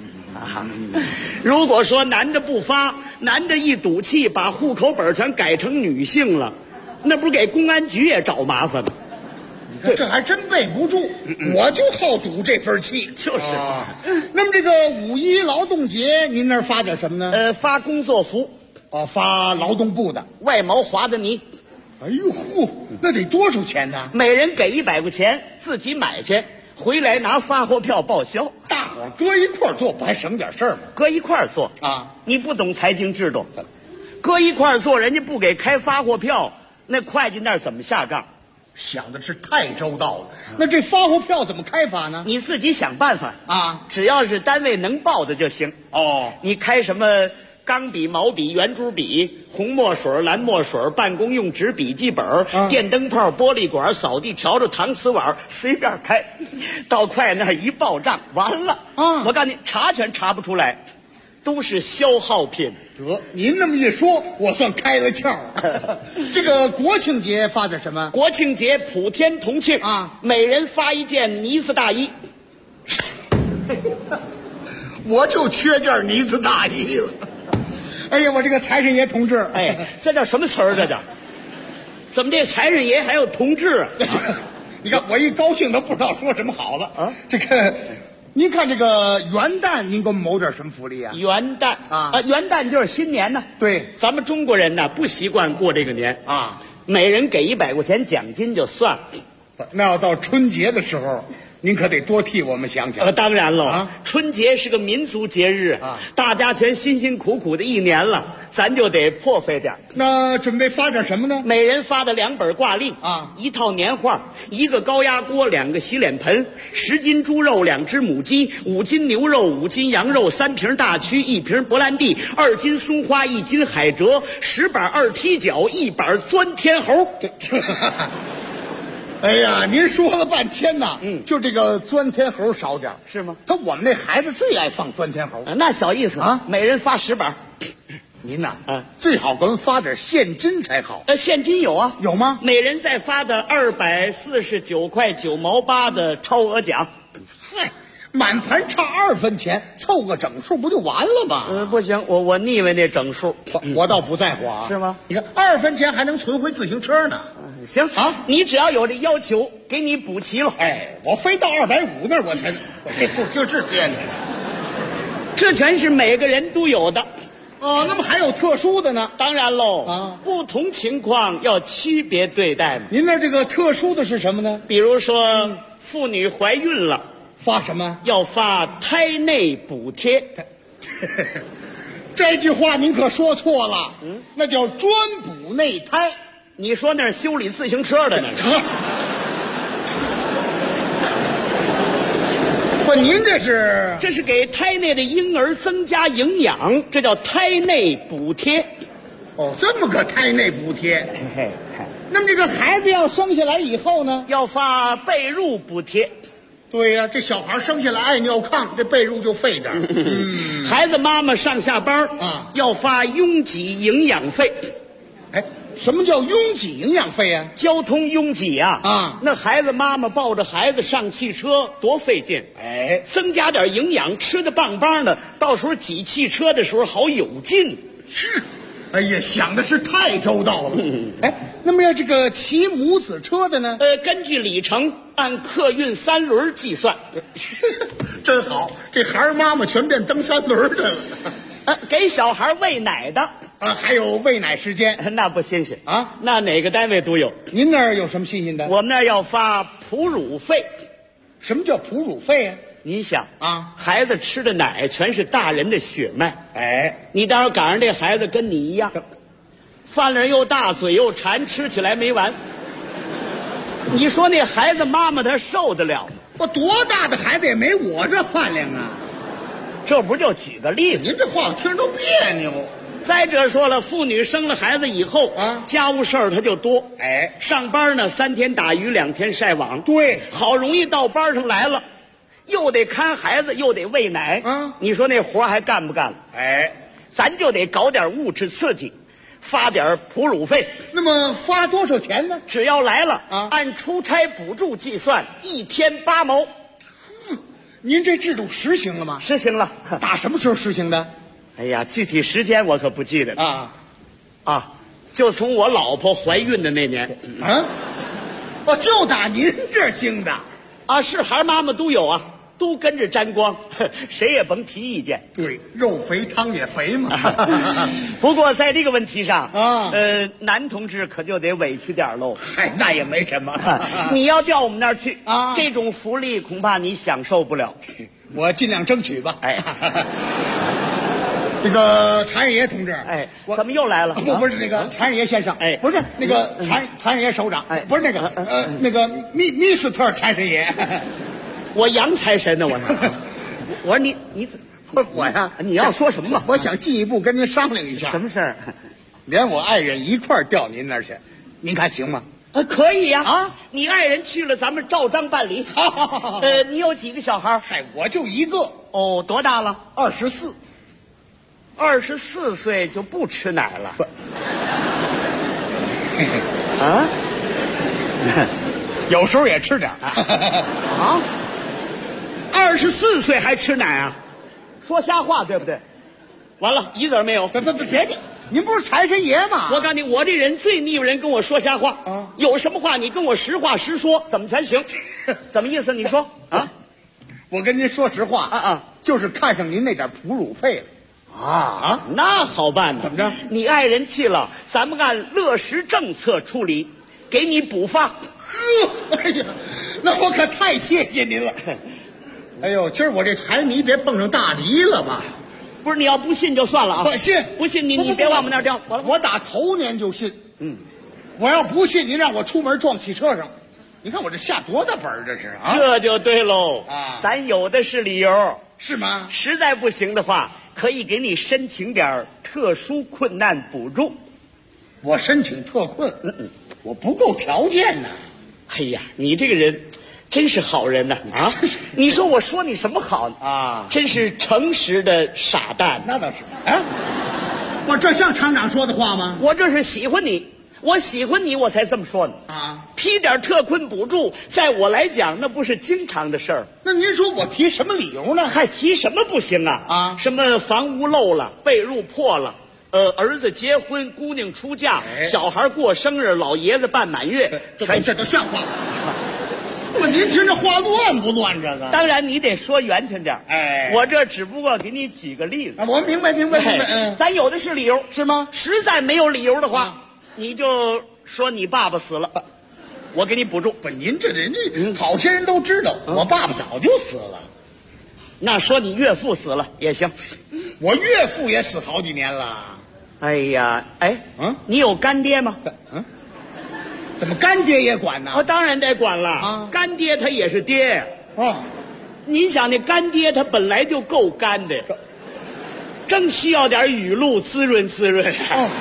如果说男的不发，男的一赌气把户口本全改成女性了，那不是给公安局也找麻烦吗？ 这还真背不住，我就好赌这份气。 就是。 那么这个5·1劳动节，您那儿发点什么呢？ 发工作服。 发劳动部的外毛华德尼。 哎呦嚯，那得多少钱呢？ 每人给100块钱，自己买去，回来拿发货票报销。 大伙搁一块做，不还省点事儿吗？ 搁一块做啊？你不懂财经制度，搁一块做，人家不给开发货票，那会计那儿怎么下账？ 想的是太周到了。那这发货票怎么开法呢？ 你自己想办法啊！只要是单位能报的就行。你开什么钢笔、毛笔、圆珠笔、红墨水、蓝墨水、办公用纸、笔记本、电灯泡、玻璃管、扫地笤帚、搪瓷碗，随便开。到会计那儿一报账，完了我告诉你，查全查不出来，都是消耗品。 得，您那么一说，我算开了窍。这个国庆节发点什么？ 国庆节普天同庆啊，每人发一件呢子大衣。 我就缺件呢子大衣了。哎呀，我这个财神爷同志， 哎，这叫什么词儿？这叫怎么这财神爷还有同志啊？ 你看我一高兴都不知道说什么好了啊！这个，您看这个元旦，您给我们谋点什么福利啊？ 元旦元旦就是新年呢。 对， 咱们中国人呢不习惯过这个年啊，每人给100块钱奖金就算了。 那要到春节的时候，您可得多替我们想想。 当然喽啊，春节是个民族节日啊，大家全辛辛苦苦的一年了，咱就得破费点。 那准备发点什么呢？ 每人发的2本挂历啊 ，1套年画，1个高压锅，2个洗脸盆，10斤猪肉，2只母鸡，5斤牛肉，5斤羊肉，3瓶大曲，1瓶勃兰地，2斤松花，1斤海蜇，10板2踢脚，1板钻天猴。 哎呀，您说了半天呐，就这个钻天猴少点是吗？ 我们那孩子最爱放钻天猴， 那小意思啊，每人发10板。 您呐，最好给我们发点现金才好。 现金有啊， 有吗？ 每人再发的249块9毛8的超额奖。 嗨，满盘差2分钱，凑个整数不就完了吗？ 不行，我腻歪那整数， 我倒不在乎啊。 是吗？ 你看2分钱还能存回自行车呢。 行啊，你只要有这要求，给你补齐了。 哎，我非到250那儿我才，这数就是别扭。 这全是每个人都有的。 哦，那么还有特殊的呢？ 当然喽啊，不同情况要区别对待嘛。 您那这个特殊的是什么呢？ 比如说，妇女怀孕了， 发什么？ 要发胎内补贴。 这句话您可说错了，那叫专补内胎。 你说那是修理自行车的呢？ 不，您这是给胎内的婴儿增加营养，这叫胎内补贴。 哦，这么个胎内补贴。那么这个孩子要生下来以后呢， 要发被褥补贴。 对呀，这小孩生下来爱尿炕，这被褥就费点。 孩子妈妈上下班啊，要发拥挤营养费。 哎，什么叫拥挤营养费啊？ 交通拥挤啊！那孩子妈妈抱着孩子上汽车多费劲。 哎， 增加点营养，吃的棒棒的，到时候挤汽车的时候好有劲。 是，哎呀，想的是太周到了。哎，那么要这个骑母子车的呢？ 根据里程按客运3轮计算。 真好，这孩儿妈妈全变蹬3轮的了。 给小孩喂奶的还有喂奶时间， 那不新鲜啊？ 那哪个单位都有。 您那儿有什么新鲜的？ 我们那儿要发哺乳费。 什么叫哺乳费啊？ 你想啊， 孩子吃的奶全是大人的血脉， 哎， 你到时候赶上这孩子跟你一样，饭量又大，嘴又馋，吃起来没完。你说那孩子妈妈她受得了吗？ 我多大的孩子也没我这饭量啊！ 这不就举个例子？ 您这话我听着都别扭。 再者说了，妇女生了孩子以后啊，家务事儿她就多。 哎， 上班呢3天打鱼2天晒网。 对， 好容易到班上来了，又得看孩子，又得喂奶。你说那活还干不干了？ 哎， 咱就得搞点物质刺激，发点哺乳费。 那么发多少钱呢？ 只要来了啊，按出差补助计算，1天8毛。 您这制度实行了吗？ 实行了。 打什么时候实行的？ 哎呀，具体时间我可不记得了就从我老婆怀孕的那年就打您这兴的是孩妈妈都有啊，都跟着沾光，谁也甭提意见。 对，肉肥汤也肥嘛。 不过在这个问题上男同志可就得委屈点喽。 嗨，那也没什么。 你要调我们那儿去这种福利恐怕你享受不了。 我尽量争取吧。 哎， 这个财神爷同志， 哎，怎么又来了？ 不是那个财神爷先生， 哎， 不是那个财神爷首长，哎，不是那个那个密斯特财神爷。 我洋财神呢，我说你不是我呀？ 你要说什么？ 我想进一步跟您商量一下。 什么事儿？ 连我爱人一块儿调您那儿去，您看行吗？ 可以呀！你爱人去了，咱们照章办理。 好。 你有几个小孩？ 嗨，我就一个。 哦，多大了 ？24。 24岁就不吃奶了？ 有时候也吃点 24岁还吃奶啊？ 说瞎话，对不对？完了，一字没有。 别，您不是财神爷吗？ 我告诉你，我这人最腻歪人跟我说瞎话啊！有什么话你跟我实话实说，怎么全行？怎么意思？你说啊？ 我跟您说实话就是看上您那点哺乳费了。 那好办呢。 怎么着？ 你爱人气了，咱们按乐时政策处理，给你补发。 哎呀，那我可太谢谢您了。哎呦，今儿我这财迷别碰上大梨了吧？ 不是，你要不信就算了啊！ 我信， 不信你别往我们那儿调。 我打头年就信。我要不信，您让我出门撞汽车上，你看我这下多大本儿这是啊？ 这就对喽咱有的是理由， 是吗？ 实在不行的话，可以给你申请点特殊困难补助。 我申请特困，我不够条件呢。 哎呀，你这个人真是好人呐！你说我说你什么好呢？真是诚实的傻蛋。 那倒是。我这像厂长说的话吗？ 我这是喜欢你，我喜欢你，我才这么说呢。批点特困补助，在我来讲那不是经常的事儿。 那您说我提什么理由呢？ 还提什么不行啊？什么房屋漏了，被褥破了，儿子结婚，姑娘出嫁，小孩过生日，老爷子办满月， 这都像话吗？不，您听这话乱不乱？这个当然你得说圆圈点。我这只不过给你举个例子。 我明白。 咱有的是理由， 是吗？ 实在没有理由的话，你就说你爸爸死了，我给你补助。 不，您这人家好些人都知道，我爸爸早就死了。 那说你岳父死了也行， 我岳父也死好几年了。 哎呀，你有干爹吗？ 怎么干爹也管呢？ 当然得管了干爹他也是爹您想那干爹他本来就够干的，正需要点雨露滋润滋润。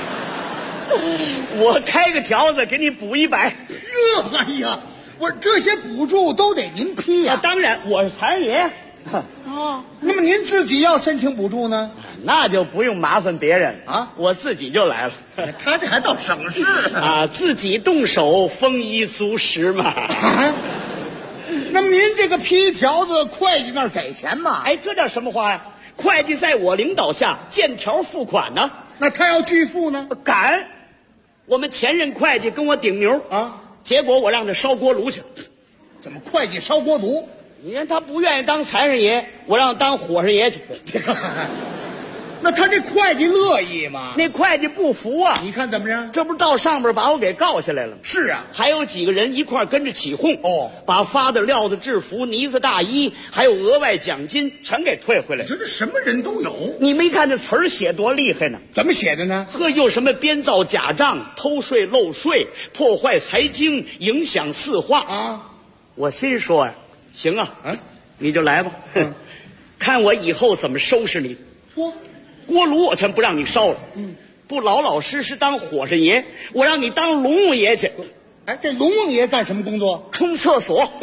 我开个条子给你补100。 哎呀，我这些补助都得您批呀。 当然，我是财神爷。 那么您自己要申请补助呢？ 那就不用麻烦别人我自己就来了。 他这还倒省事自己动手，丰衣足食嘛。 那么您这个批条子，会计那儿给钱吗？ 这叫什么话呀？会计在我领导下见条付款呢。 那他要拒付呢？ 敢！我们前任会计跟我顶牛结果我让他烧锅炉去。 怎么会计烧锅炉？ 你看他不愿意当财神爷，我让他当火神爷去。 那他这会计乐意吗？ 那会计不服啊！ 你看怎么着？ 这不是到上边把我给告下来了？ 是啊， 还有几个人一块跟着起哄把发的料子制服、呢子大衣，还有额外奖金全给退回来。 这什么人都有。 你没看这词儿写多厉害呢？ 怎么写的呢？ 又什么编造假账、偷税漏税、破坏财经、影响四化我心说呀，行你就来吧，看我以后怎么收拾你。锅炉我全不让你烧了，不老老实实当火神爷，我让你当龙王爷去。 这龙王爷干什么工作？ 冲厕所。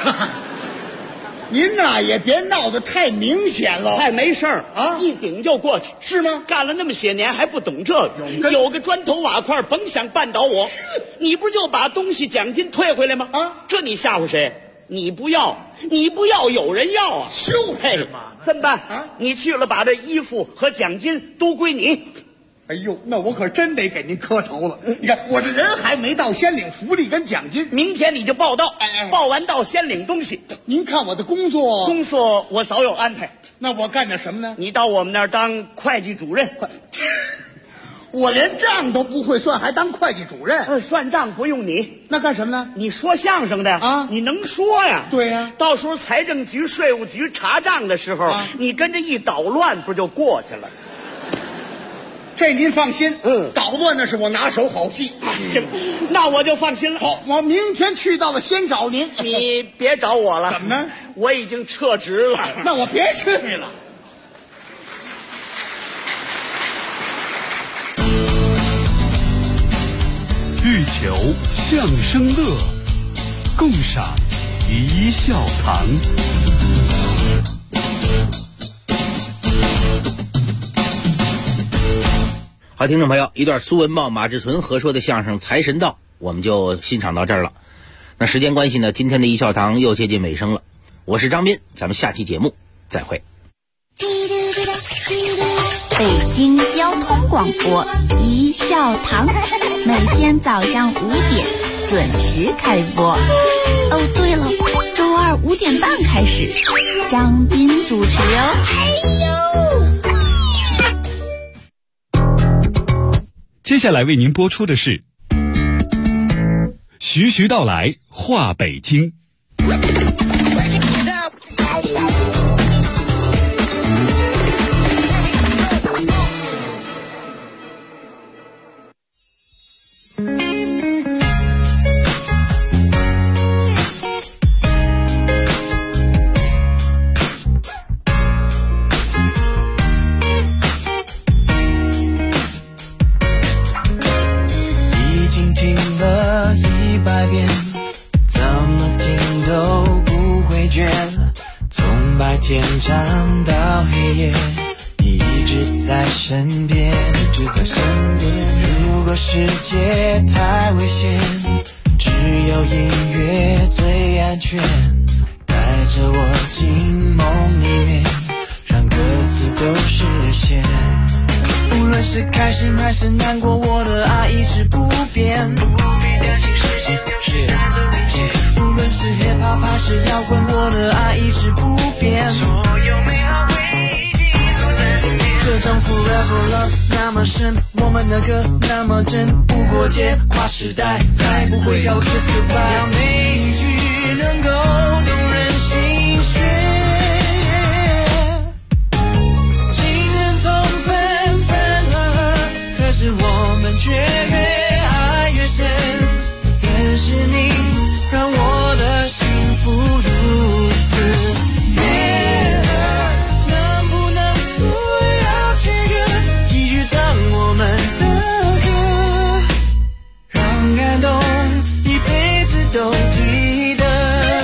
您呐也别闹得太明显了。 太没事儿一顶就过去。 是吗？ 干了那么些年还不懂这个？有个砖头瓦块甭想绊倒我。你不就把东西奖金退回来吗？这你吓唬谁？你不要有人要啊！ 就是嘛。 怎么办你去了，把这衣服和奖金都归你。 哎呦，那我可真得给您磕头了。你看我这人还没到，先领福利跟奖金。 明天你就报到，报完到先领东西。 您看我的工作我早有安排。 那我干点什么呢？ 你到我们那儿当会计主任。 我连账都不会算，还当会计主任？ 算账不用你， 那干什么呢？ 你说相声的你能说呀？ 对呀。 到时候财政局、税务局查账的时候，你跟着一捣乱，不就过去了？ 这您放心，捣乱那是我拿手好戏。 行，那我就放心了。 好，我明天去到了先找您。 你别找我了。 怎么呢？ 我已经撤职了。 那我别去了。 欲求相声乐，共赏一笑堂。 好，听众朋友，一段苏文茂、马志存合说的相声《财神到》，我们就欣赏到这儿了。那时间关系呢，今天的一笑堂又接近尾声了。我是张斌，咱们下期节目再会。 北京交通广播一笑堂，每天早上5点准时开播。哦，对了，周二5点半开始，张斌主持哦。 接下来为您播出的是徐徐道来话北京。 天长到黑夜，你一直在身边，一直在身边。如果世界太危险，只有音乐最安全。带着我进梦里面，让歌词都实现。无论是开心还是难过，我的爱一直不变。不必担心时间流逝带走一切。无论是 hiphop 还是摇滚，我的爱一直不变。所有美好回忆记录在里面。这种 forever love 那么深，我们的歌那么真，不过界跨时代，再不会叫 kiss goodbye。要每一句能够动人心弦。情人总分分合合，可是我们却越爱越深。认识你让我的幸福如此悦耳，能不能不要切割，继续唱我们的歌，让感动一辈子都记得。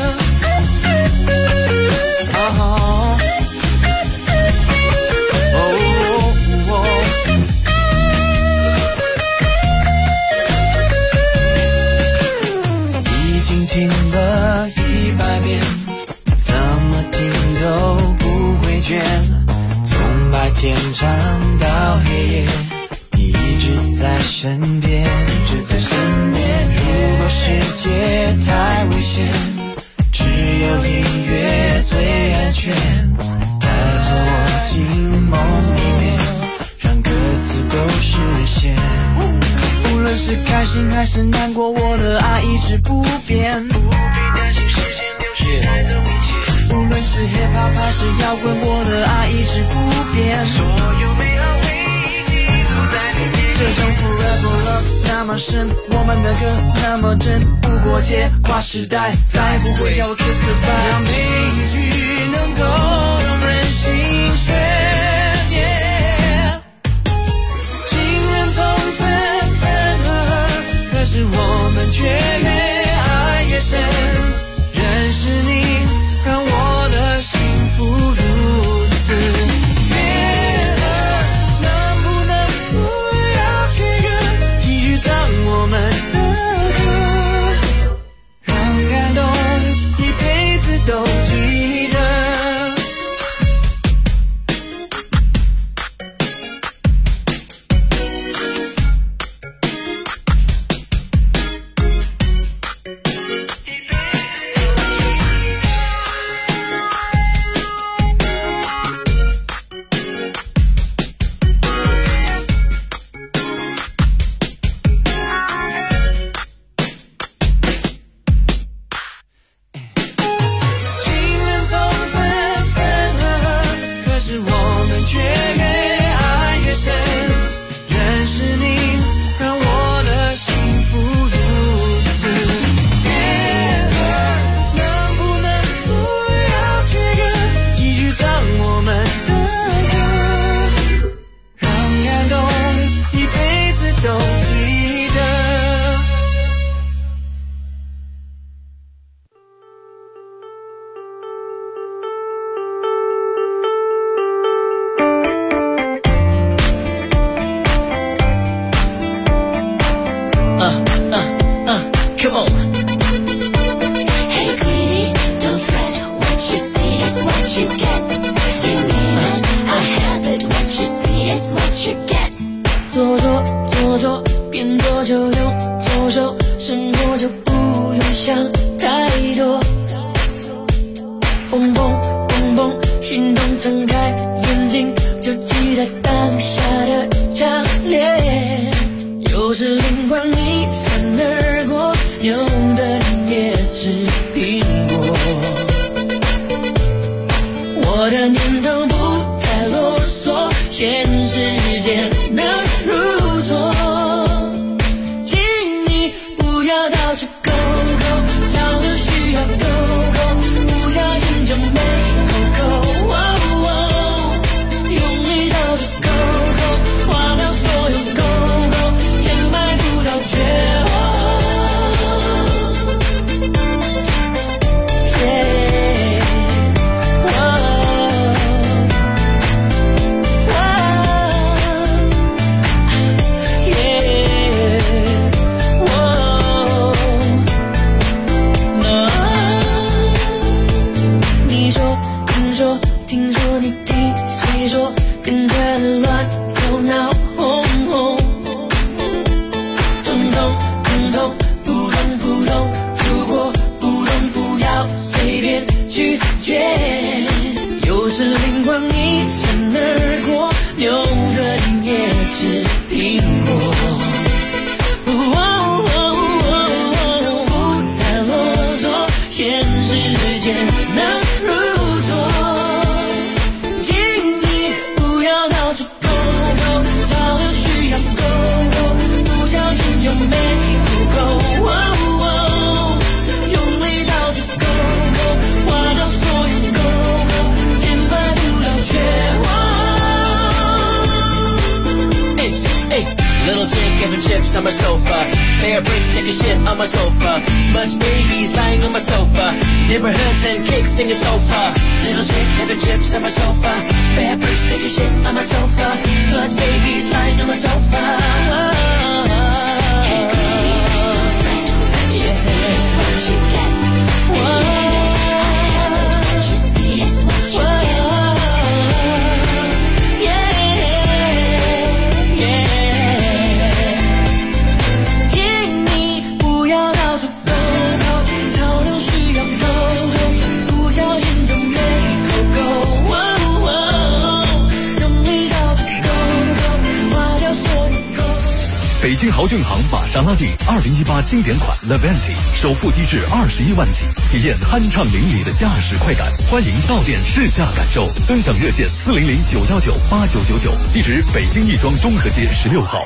已经听了100遍，怎么听都不会倦。从白天长到黑夜，你一直在身边，一直在身边。如果世界太危险，只有音乐最安全。带着我进梦里面，让歌词都实现。无论是开心还是难过，我的爱一直不变。不必担心时间流逝带走一切。无论是 hiphop 还是摇滚，我的爱一直不变。所有美好回忆记录在里面。这种 forever love 那么深，我们的歌那么真，不过界跨时代，再不会叫我 kiss goodbye。让每一句能够动人心弦。可是我们却越爱越深，认识你让我的幸福如此悦耳，能不能不要切割，继续唱我们的歌，让感动一辈子都记得。 做作，边做就用左手，生活就不用想太多。蹦蹦蹦蹦，心动睁开眼睛，就期待当下的强烈。有时灵光一闪而过，牛的也吃苹果。我的念头不太啰嗦，现实间能如昨。请你不要到处勾勾，找个需要勾勾，不小心就没勾勾。用力到处勾勾，花掉所有勾勾，填埋不到绝望。听说你听谁说，跟着乱走闹哄哄，通通通通扑通扑通，如果不懂不要随便拒绝。有时灵光一闪而过，牛的你也吃苹果。不太啰嗦，现实间能如昨。就没不够，用力到处勾勾，花掉所有勾勾，填埋不到绝望。Little chick having chips on my sofa, bear bricks taking shit on my sofa, smudge babies lying on my sofa, neighborhoods and cakes singing sofa. Little chick having chips on my sofa, bear bricks taking shit on my sofa, smudge babies lying on my sofa. 北京豪骏行玛莎拉蒂2018经典款 Levante 首付低至21万起，体验酣畅淋漓的驾驶快感。欢迎到店试驾感受，尊享热线400-919-8999，地址北京亦庄中和街16号。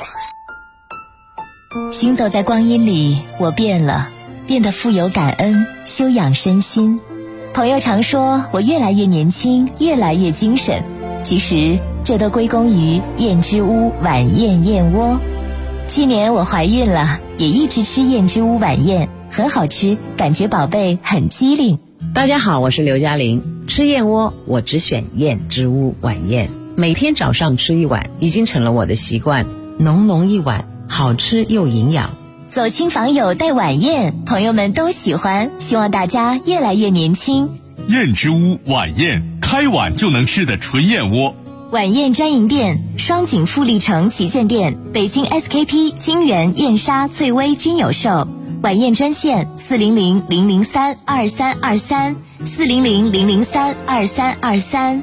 行走在光阴里，我变了，变得富有感恩，修养身心。朋友常说我越来越年轻，越来越精神，其实这都归功于燕之屋晚宴燕窝。去年我怀孕了，也一直吃燕之屋晚宴，很好吃，感觉宝贝很机灵。 大家好，我是刘嘉玲。吃燕窝我只选燕之屋晚宴，每天早上吃一碗，已经成了我的习惯。浓浓一碗，好吃又营养。 走亲访友带晚宴，朋友们都喜欢，希望大家越来越年轻。 燕之屋晚宴，开碗就能吃的纯燕窝。 晚宴专营店：双井富力城旗舰店、北京 SKP、金源、燕莎、翠微均有售。晚宴专线400-003-2323 400-003-2323。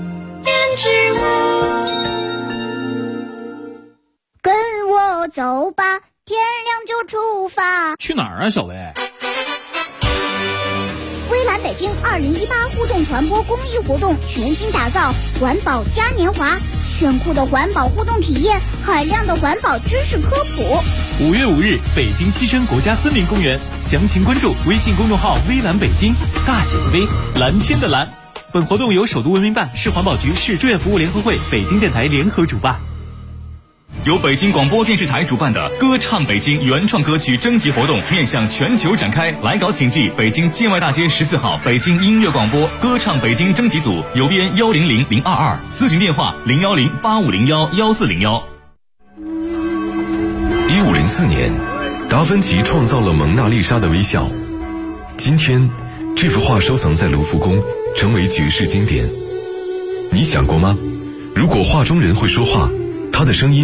跟我走吧，天亮就出发。 去哪儿啊，小薇？ 微蓝北京2018互动传播公益活动全新打造环保嘉年华，炫酷的环保互动体验，海量的环保知识科普。 5月5日，北京西山国家森林公园，详情关注微信公众号微蓝北京，大写的微，蓝天的蓝。本活动由首都文明办、市环保局、市志愿服务联合会、北京电台联合主办。由北京广播电视台主办的歌唱北京原创歌曲征集活动面向全球展开，来稿请寄北京建外大街14号北京音乐广播歌唱北京征集组，邮编100022，咨询电话01085011401。 1504年，达芬奇创造了蒙娜丽莎的微笑。今天，这幅画收藏在卢浮宫，成为举世经典。你想过吗？如果画中人会说话，他的声音